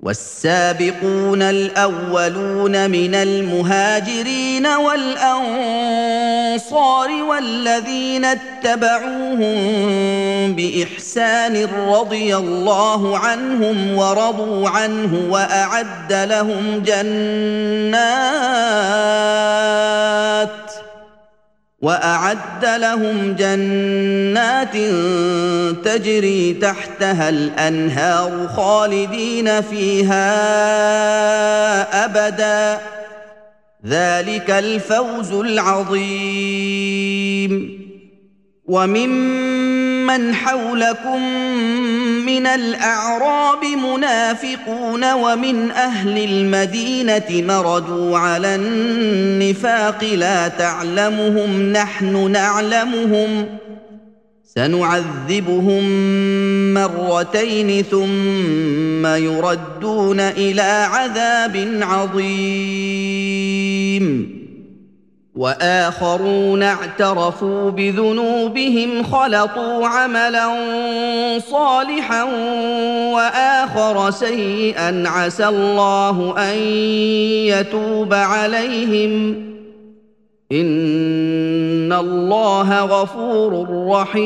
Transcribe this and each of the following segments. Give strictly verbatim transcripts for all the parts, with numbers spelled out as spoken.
والسابقون الأولون من المهاجرين والأنصار والذين اتبعوهم بإحسان رضي الله عنهم ورضوا عنه وأعد لهم جنات وأعد لهم جنات تجري تحتها الأنهار خالدين فيها أبدا ذلك الفوز العظيم. وممن حولكم من الأعراب منافقون ومن أهل المدينة مردوا على النفاق لا تعلمهم نحن نعلمهم سنعذبهم مرتين ثم يردون إلى عذاب عظيم. وآخرون اعترفوا بذنوبهم خلطوا عملا صالحا وآخر سيئا عسى الله أن يتوب عليهم إن الله غفور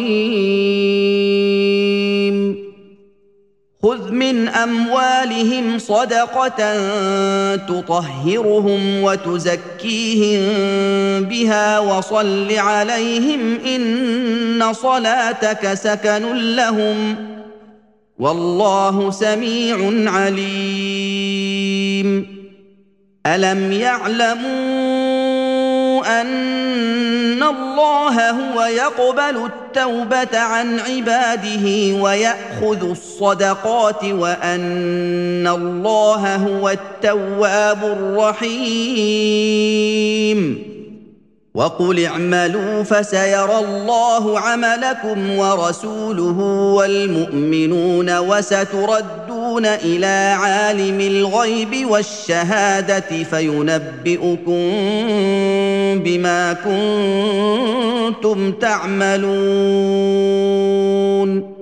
رحيم. خذ من أموالهم صدقة تطهرهم وتزكيهم بها وصل عليهم إن صلاتك سكن لهم والله سميع عليم. ألم يعلموا أن الله هو يقبل التوبة عن عباده ويأخذ الصدقات وأن الله هو التواب الرحيم. وقل اعملوا فسيرى الله عملكم ورسوله والمؤمنون وستردون إلى عالم الغيب والشهادة فينبئكم بما كنتم تعملون.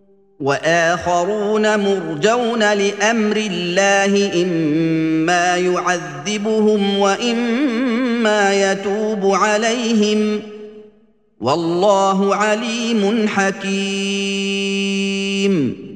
وآخرون مرجون لأمر الله إما يعذبهم وإما يتوب عليهم والله عليم حكيم.